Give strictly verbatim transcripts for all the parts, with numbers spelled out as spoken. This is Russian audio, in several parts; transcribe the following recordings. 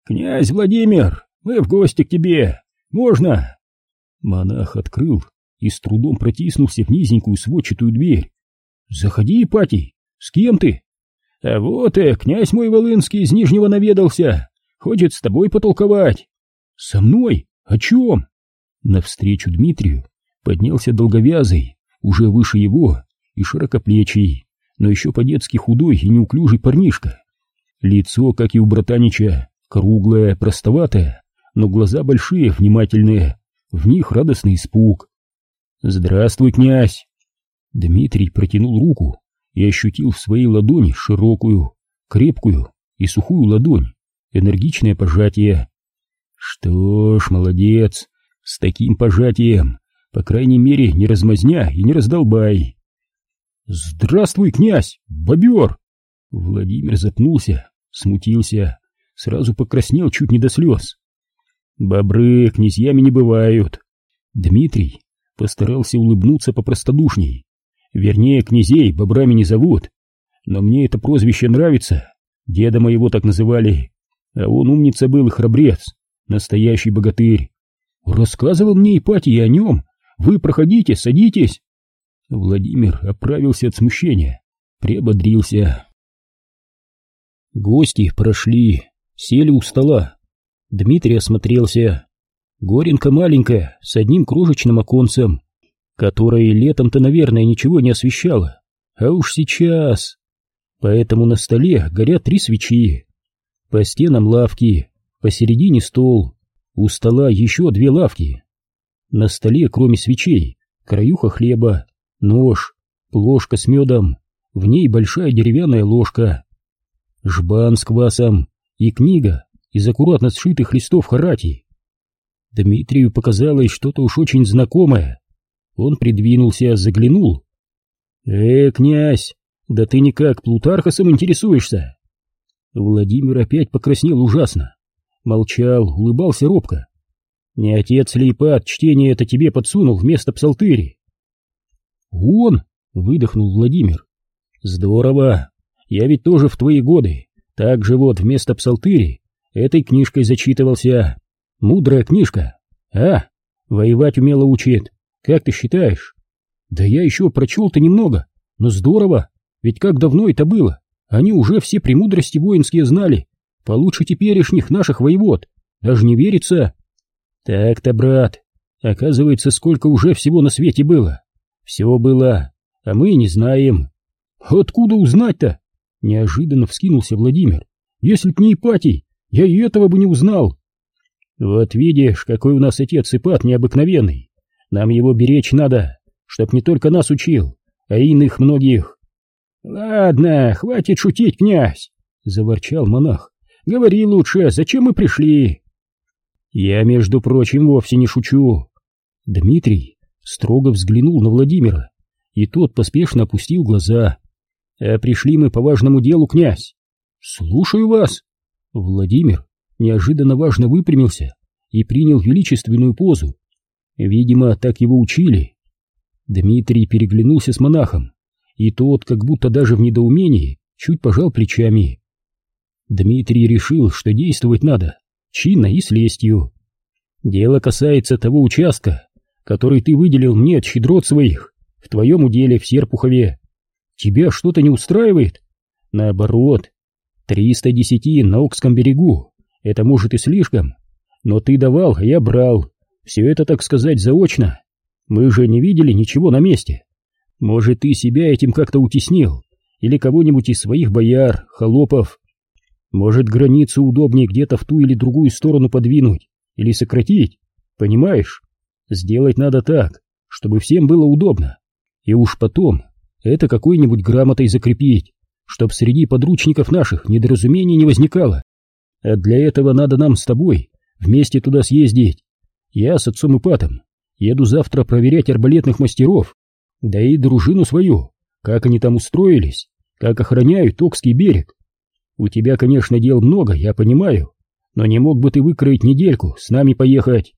«Князь Владимир, мы в гости к тебе! Можно?» Монах открыл и с трудом протиснулся в низенькую сводчатую дверь. «Заходи, Ипатий, с кем ты?» «А вот и князь мой Волынский из Нижнего наведался, хочет с тобой потолковать». «Со мной? О чем?» Навстречу Дмитрию поднялся долговязый, уже выше его, и широкоплечий, но еще по-детски худой и неуклюжий парнишка. Лицо, как и у братанича, круглое, простоватое, но глаза большие, внимательные, в них радостный испуг. «Здравствуй, князь!» Дмитрий протянул руку и ощутил в своей ладони широкую, крепкую и сухую ладонь, энергичное пожатие. «Что ж, молодец, с таким пожатием, по крайней мере, не размазня и не раздолбай!» «Здравствуй, князь, бобер!» Владимир запнулся, смутился, сразу покраснел чуть не до слез. «Бобры князьями не бывают!» Дмитрий постарался улыбнуться попростодушней. «Вернее, князей бобрами не зовут, но мне это прозвище нравится, деда моего так называли, а он умница был и храбрец, настоящий богатырь. Рассказывал мне Ипатий о нем, вы проходите, садитесь!» Владимир оправился от смущения, приободрился. Гости прошли, сели у стола. Дмитрий осмотрелся. Горенка маленькая, с одним крошечным оконцем, которое летом-то, наверное, ничего не освещало, а уж сейчас. Поэтому на столе горят три свечи. По стенам лавки, посередине стол, у стола еще две лавки. На столе, кроме свечей, краюха хлеба, нож, ложка с медом, в ней большая деревянная ложка, жбан с квасом и книга из аккуратно сшитых листов харатий. Дмитрию показалось что-то уж очень знакомое. Он придвинулся, заглянул. «Э, князь, да ты никак Плутархосом интересуешься?» Владимир опять покраснел ужасно. Молчал, улыбался робко. «Не отец ли Ипат чтение это тебе подсунул вместо псалтыри?» «Он!» — выдохнул Владимир. «Здорово! Я ведь тоже в твои годы так же вот вместо псалтыри этой книжкой зачитывался. Мудрая книжка. А, воевать умело учит. Как ты считаешь?» «Да я еще прочел-то немного, но здорово, ведь как давно это было. Они уже все премудрости воинские знали, получше теперешних наших воевод. Даже не верится». «Так-то, брат, оказывается, сколько уже всего на свете было. Все было, а мы не знаем». «Откуда узнать-то?» — неожиданно вскинулся Владимир. «Если б не Ипатий, я и этого бы не узнал». «Вот видишь, какой у нас отец Ипат необыкновенный. Нам его беречь надо, чтоб не только нас учил, а и иных многих». «Ладно, хватит шутить, князь», — заворчал монах. «Говори лучше, зачем мы пришли?» «Я, между прочим, вовсе не шучу». Дмитрий строго взглянул на Владимира, и тот поспешно опустил глаза. «А пришли мы по важному делу, князь». «Слушаю вас». Владимир неожиданно важно выпрямился и принял величественную позу. Видимо, так его учили. Дмитрий переглянулся с монахом, и тот, как будто даже в недоумении, чуть пожал плечами. Дмитрий решил, что действовать надо чинно и с лестью. «Дело касается того участка, который ты выделил мне от щедрот своих в твоем уделе в Серпухове. Тебя что-то не устраивает?» «Наоборот, триста десятин на Окском берегу, это может и слишком, но ты давал, а я брал, все это, так сказать, заочно. Мы же не видели ничего на месте. Может, ты себя этим как-то утеснил, или кого-нибудь из своих бояр, холопов. Может, границу удобнее где-то в ту или другую сторону подвинуть, или сократить, понимаешь? Сделать надо так, чтобы всем было удобно, и уж потом это какой-нибудь грамотой закрепить, чтоб среди подручников наших недоразумений не возникало. А для этого надо нам с тобой вместе туда съездить. Я с отцом Ипатом еду завтра проверять арбалетных мастеров, да и дружину свою, как они там устроились, как охраняют Окский берег. У тебя, конечно, дел много, я понимаю, но не мог бы ты выкроить недельку с нами поехать?»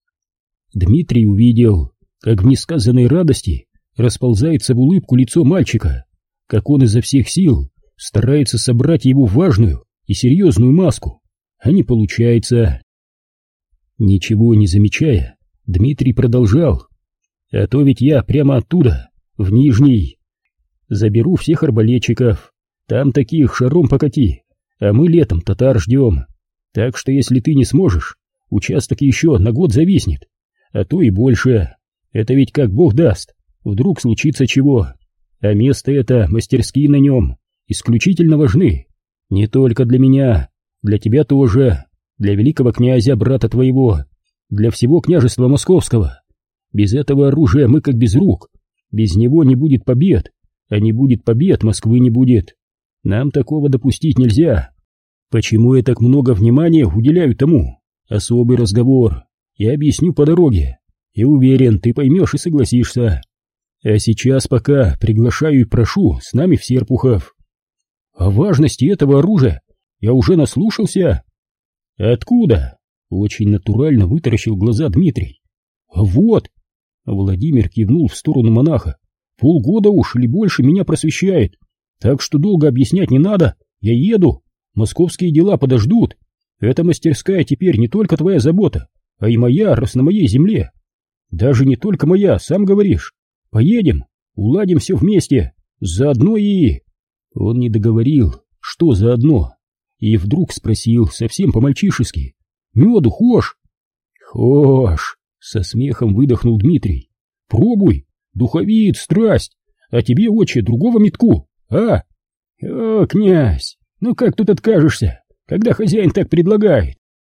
Дмитрий увидел, как в несказанной радости расползается в улыбку лицо мальчика, как он изо всех сил старается собрать его в важную и серьезную маску. а не получается. Ничего не замечая, Дмитрий продолжал. А то ведь я прямо оттуда, в Нижний. Заберу всех арбалетчиков, там таких шаром покати, а мы летом татар ждем. Так что если ты не сможешь, участок еще на год зависнет, а то и больше. Это ведь как бог даст, вдруг случится чего. А место это, мастерские на нем, исключительно важны. Не только для меня, для тебя тоже, для великого князя, брата твоего, для всего княжества московского. Без этого оружия мы как без рук, без него не будет побед, а не будет побед, Москвы не будет. Нам такого допустить нельзя. Почему я так много внимания уделяю тому? Особый разговор. Я объясню по дороге. И уверен, ты поймешь и согласишься. А сейчас пока приглашаю и прошу с нами в Серпухов. О важности этого оружия я уже наслушался. Откуда? Очень натурально вытаращил глаза Дмитрий. Вот. Владимир кивнул в сторону монаха. Полгода уж или больше меня просвещает. Так что долго объяснять не надо. Я еду. Московские дела подождут. Эта мастерская теперь не только твоя забота, а и моя, раз на моей земле. Даже не только моя, сам говоришь. Поедем, уладим все вместе, заодно и... Он не договорил, что заодно, и вдруг спросил совсем по-мальчишески. Меду хошь? Хошь, со смехом выдохнул Дмитрий. Пробуй, духовит, страсть, а тебе, отче, другого метку, а? О, князь, ну как тут откажешься, когда хозяин так предлагает?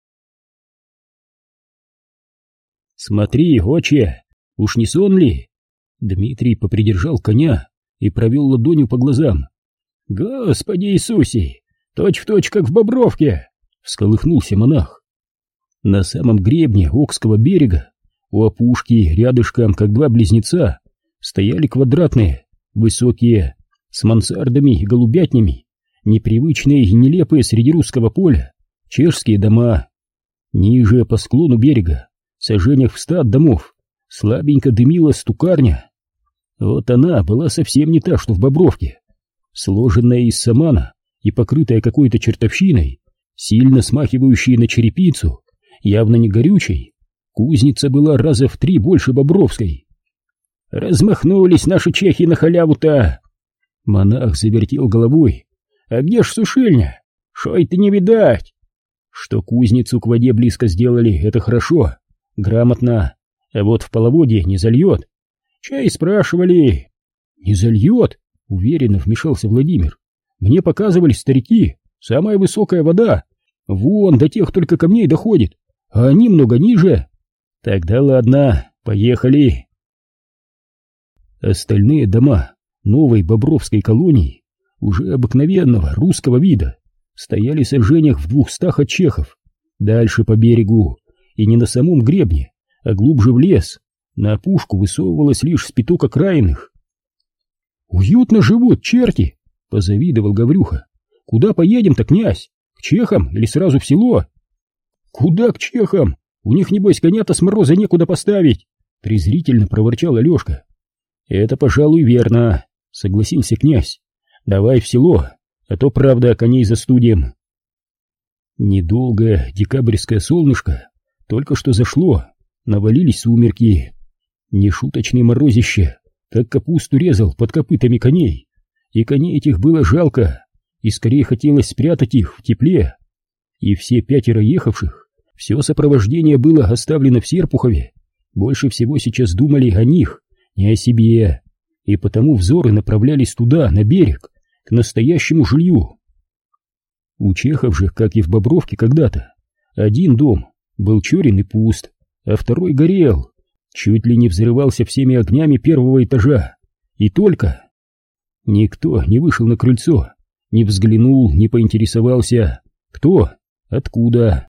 Смотри, отче, уж не сон ли? Дмитрий попридержал коня и провел ладонью по глазам. Господи Иисусе, точь-в-точь, как в Бобровке! Всколыхнулся монах. На самом гребне Окского берега, у опушки, рядышком, как два близнеца, стояли квадратные, высокие, с мансардами и голубятнями, непривычные и нелепые среди русского поля, чешские дома. Ниже, по склону берега, саженях в ста от домов, слабенько дымила стукарня. Вот она была совсем не та, что в Бобровке. Сложенная из самана и покрытая какой-то чертовщиной, сильно смахивающей на черепицу, явно не горючей, кузница была раза в три больше Бобровской. Размахнулись наши чехи на халяву-то. Монах завертел головой. А где ж сушильня? Шо это не видать? Что кузницу к воде близко сделали, это хорошо, грамотно. А вот в половодье не зальет. Чай спрашивали. Не зальет, уверенно вмешался Владимир. Мне показывали старики, самая высокая вода. Вон, до тех только камней доходит, а они много ниже. Тогда ладно, поехали. Остальные дома новой Бобровской колонии, уже обыкновенного русского вида, стояли в сажениях в двухстах от чехов, дальше по берегу, и не на самом гребне, а глубже в лес. На опушку высовывалось лишь спиток окраинных. «Уютно живут черти!» — позавидовал Гаврюха. «Куда поедем-то, князь? К чехам или сразу в село?» «Куда к чехам? У них, небось, коня-то с мороза некуда поставить!» — презрительно проворчал Алешка. «Это, пожалуй, верно», — согласился князь. «Давай в село, а то, правда, коней застудим». Недолгое декабрьское солнышко только что зашло, навалились сумерки. Нешуточное морозище, как капусту резал под копытами коней, и коней этих было жалко, и скорее хотелось спрятать их в тепле. И все пятеро ехавших, все сопровождение было оставлено в Серпухове, больше всего сейчас думали о них, не о себе, и потому взоры направлялись туда, на берег, к настоящему жилью. У чехов же, как и в Бобровке когда-то, один дом был черен и пуст, а второй горел, чуть ли не взрывался всеми огнями первого этажа, и только... Никто не вышел на крыльцо, не взглянул, не поинтересовался, кто, откуда.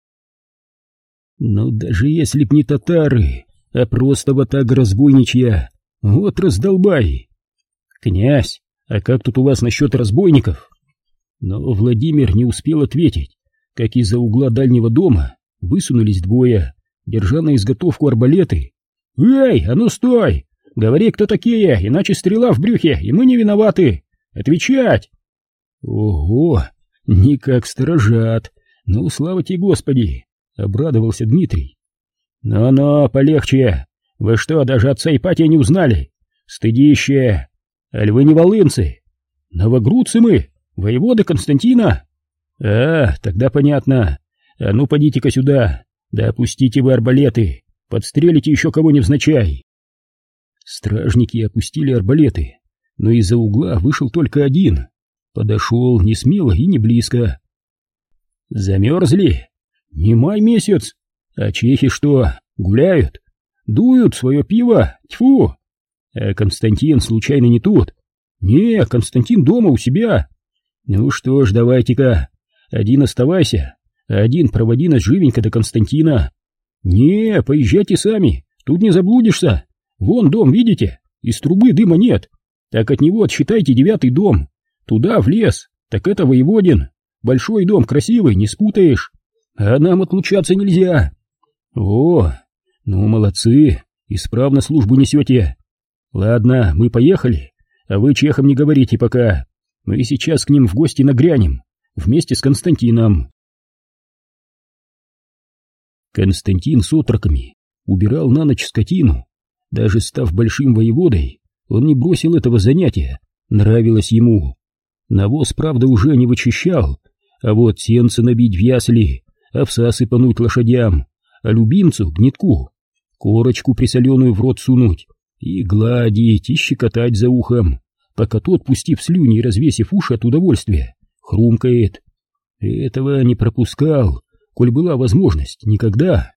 Но даже если б не татары, а просто ватага разбойничья, вот раздолбай. Князь, а как тут у вас насчет разбойников? Но Владимир не успел ответить, как из-за угла дальнего дома высунулись двое, держа на изготовку арбалеты. «Эй, а ну стой! Говори, кто такие, иначе стрела в брюхе, и мы не виноваты! Отвечать!» Ого, никак сторожат, Ну, слава тебе, Господи, обрадовался Дмитрий. «Но-но, полегче! Вы что, даже отца Ипатия не узнали? Стыдище! Аль вы не волынцы? Новогрудцы мы, воеводы Константина!» «А, тогда понятно. А ну, подите-ка сюда, да опустите вы арбалеты, подстрелите еще кого невзначай!» Стражники опустили арбалеты, но из-за угла вышел только один. Подошел не смело и не близко. «Замерзли? Не май месяц! А чехи что, гуляют? Дуют свое пиво? Тьфу! А Константин случайно не тут? Не, Константин дома у себя. Ну что ж, давайте-ка, один оставайся, а один проводи нас живенько до Константина. Не, поезжайте сами, тут не заблудишься. Вон дом, видите? Из трубы дыма нет. Так от него отсчитайте девятый дом. Туда, в лес, так это воеводин. Большой дом, красивый, не спутаешь. А нам отлучаться нельзя. О, ну молодцы, исправно службу несете. Ладно, мы поехали, а вы чехам не говорите пока. Мы сейчас к ним в гости нагрянем, вместе с Константином. Константин с отроками убирал на ночь скотину. Даже став большим воеводой, он не бросил этого занятия, нравилось ему. Навоз, правда, уже не вычищал, а вот сенца набить в ясли, овса сыпануть лошадям, а любимцу, гнетку, корочку присоленую в рот сунуть и гладить, и щекотать за ухом, пока тот, пустив слюни и развесив уши от удовольствия, хрумкает. Этого не пропускал, коль была возможность, никогда.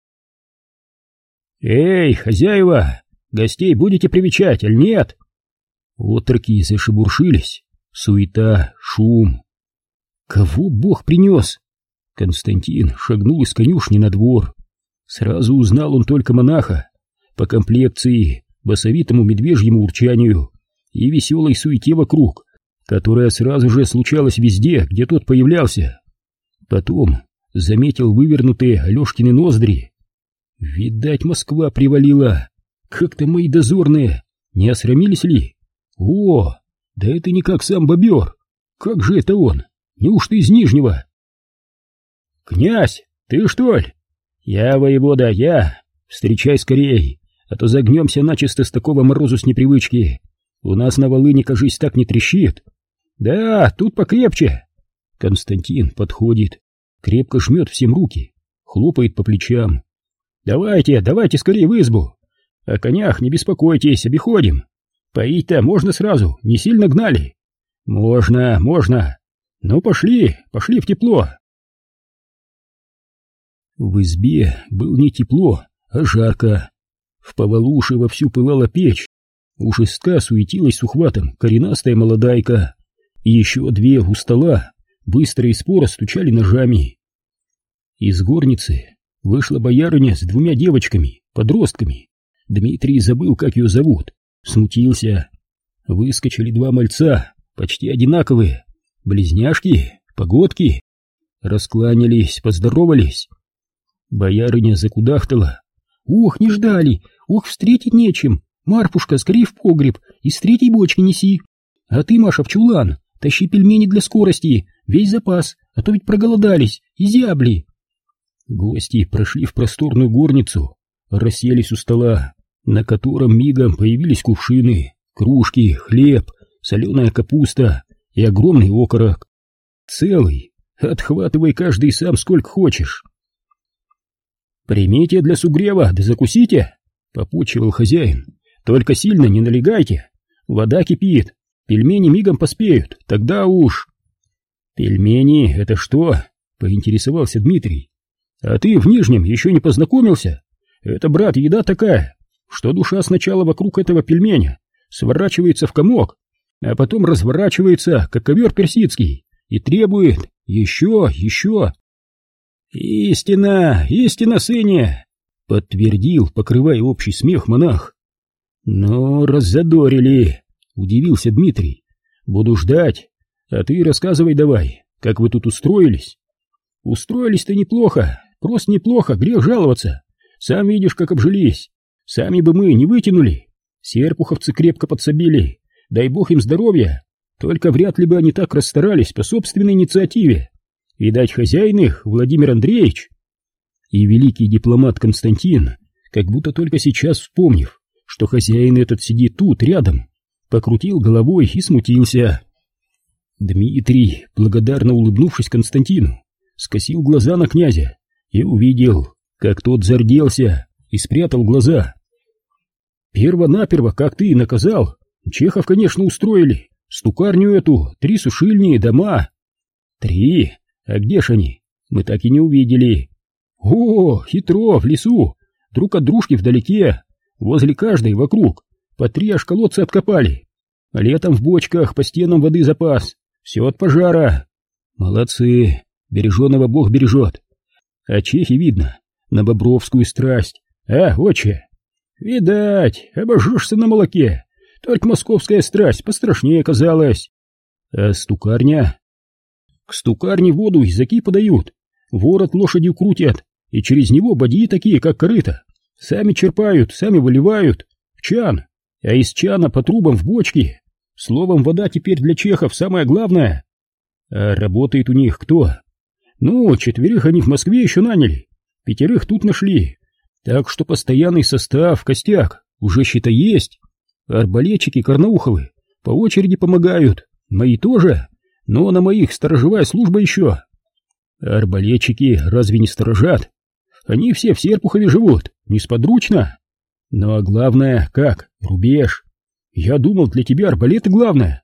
«Эй, хозяева, гостей будете привечать, аль нет?» Отроки зашебуршились, суета, шум. «Кого Бог принес?» Константин шагнул из конюшни на двор. Сразу узнал он только монаха, по комплекции, басовитому медвежьему урчанию и веселой суете вокруг, которая сразу же случалась везде, где тот появлялся. Потом заметил вывернутые Алешкины ноздри. Видать, Москва привалила. Как-то мои дозорные не осрамились ли? О, да это не как сам бобер. Как же это он? Неужто из Нижнего? «Князь, ты что ли?» «Я, воевода, я. Встречай скорей, а то загнемся начисто с такого морозу с непривычки. У нас на Волыни, кажись, так не трещит». «Да, тут покрепче». Константин подходит, крепко жмет всем руки, хлопает по плечам. «Давайте, давайте скорее в избу. О конях не беспокойтесь, обиходим. Поить-то можно сразу, не сильно гнали». «Можно, можно. Ну пошли, пошли в тепло». В избе было не тепло, а жарко. В повалуше вовсю пылала печь. У шестка суетилась с ухватом коренастая молодайка. И еще две у стола быстро и споро стучали ножами. Из горницы вышла боярыня с двумя девочками, подростками. Дмитрий забыл, как ее зовут, смутился. Выскочили два мальца, почти одинаковые, близняшки, погодки. Раскланялись, поздоровались. Боярыня закудахтала. «Ох, не ждали! Ох, встретить нечем! Марфушка, скорей в погреб, из третьей бочки неси! А ты, Маша, в чулан, тащи пельмени для скорости, весь запас, а то ведь проголодались, изябли!» Гости прошли в просторную горницу, расселись у стола, на котором мигом появились кувшины, кружки, хлеб, соленая капуста и огромный окорок. Целый, отхватывай каждый сам сколько хочешь. «Примите для сугрева, да закусите», — попутчивал хозяин. «Только сильно не налегайте, вода кипит, пельмени мигом поспеют, тогда уж...» «Пельмени — это что?» — поинтересовался Дмитрий. «А ты в Нижнем еще не познакомился? Это, брат, еда такая, что душа сначала вокруг этого пельменя сворачивается в комок, а потом разворачивается, как ковер персидский, и требует еще, еще...» «Истина, истина, сыне!» — подтвердил, покрывая общий смех, монах. «Ну, раззадорили!» — удивился Дмитрий. «Буду ждать, а ты рассказывай давай, как вы тут устроились?» «Устроились-то неплохо, просто неплохо, грех жаловаться. Сам видишь, как обжились. Сами бы мы не вытянули. Серпуховцы крепко подсобили, дай бог им здоровья. Только вряд ли бы они так расстарались по собственной инициативе. Видать, хозяин их, Владимир Андреевич. И великий дипломат Константин, как будто только сейчас вспомнив, что хозяин этот сидит тут, рядом, покрутил головой и смутился. Дмитрий, благодарно улыбнувшись Константину, скосил глаза на князя и увидел, как тот зарделся и спрятал глаза. Перво-наперво, как ты и наказал, чехов, конечно, устроили, стукарню эту, три сушильни, дома. Три? А где ж они? Мы так и не увидели. О, хитро, в лесу, друг от дружки вдалеке, возле каждой вокруг, по три аж колодца откопали. А летом в бочках по стенам воды запас, все от пожара. Молодцы, береженого Бог бережет. А чехи, видно, на бобровскую страсть. А, отче? Видать, обожжешься на молоке. Только московская страсть пострашнее казалась. А стукарня? К стукарне воду из оки подают, ворот лошадью крутят, и через него бадьи такие, как корыто. Сами черпают, сами выливают в чан, а из чана по трубам в бочки. Словом, вода теперь для чехов самое главное. А работает у них кто? Ну, четверых они в Москве еще наняли, пятерых тут нашли. Так что постоянный состав, костяк, уже, считай, есть. Арбалетчики Карнауховы по очереди помогают, мои тоже, но на моих сторожевая служба еще. Арбалетчики разве не сторожат? Они все в Серпухове живут, несподручно. Ну а главное, как, рубеж. Я думал, для тебя арбалеты главное.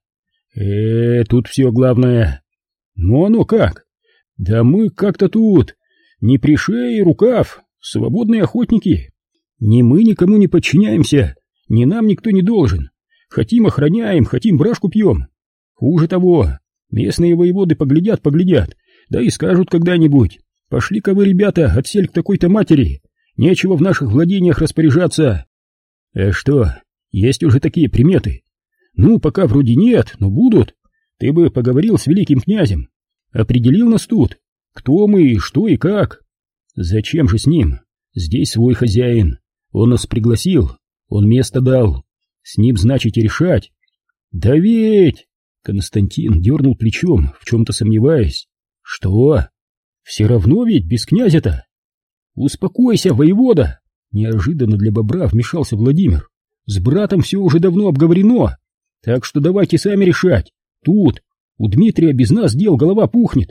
Э, тут все главное. Ну оно как? Да мы как-то тут, не при шее рукав, свободные охотники. Ни мы никому не подчиняемся, ни нам никто не должен. Хотим охраняем, хотим брашку пьем. Хуже того, местные воеводы поглядят-поглядят, да и скажут когда-нибудь: пошли-ка вы, ребята, отсель к такой-то матери, нечего в наших владениях распоряжаться. А что, есть уже такие приметы? Ну, пока вроде нет, но будут. Ты бы поговорил с великим князем, определил нас тут, кто мы, что и как. Зачем же с ним? Здесь свой хозяин, он нас пригласил, он место дал, с ним, значит, и решать. Да ведь... Константин дернул плечом, в чем-то сомневаясь. Что? Все равно ведь без князя-то. Успокойся, воевода! Неожиданно для бобра вмешался Владимир. С братом все уже давно обговорено, так что давайте сами решать. Тут, у Дмитрия без нас дел голова пухнет.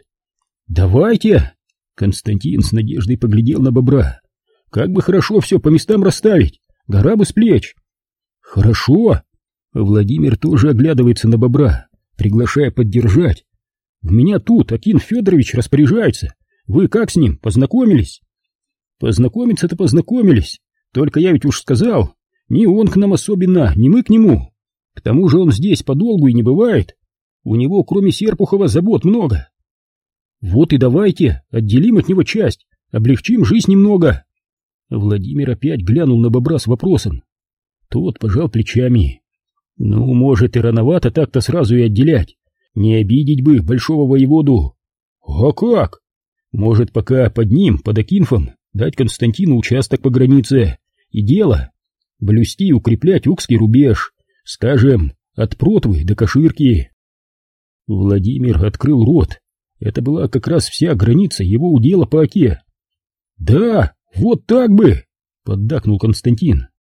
Давайте! Константин с надеждой поглядел на бобра. Как бы хорошо все по местам расставить, гора бы с плеч. Хорошо. Владимир тоже оглядывается на бобра, приглашая поддержать. У меня тут Акин Федорович распоряжается. Вы как с ним, познакомились? Познакомиться-то познакомились, только я ведь уж сказал, ни он к нам особенно, ни мы к нему. К тому же он здесь подолгу и не бывает. У него, кроме Серпухова, забот много. Вот и давайте отделим от него часть, облегчим жизнь немного. Владимир опять глянул на бобра с вопросом. Тот пожал плечами. Ну, может, и рановато так-то сразу и отделять. Не обидеть бы большого воеводу. А как? Может, пока под ним, под Акинфом, дать Константину участок по границе. И дело. Блюсти и укреплять Укский рубеж. Скажем, от Протвы до Каширки. Владимир открыл рот. Это была как раз вся граница его удела по Оке. «Да, вот так бы!» — поддакнул Константин.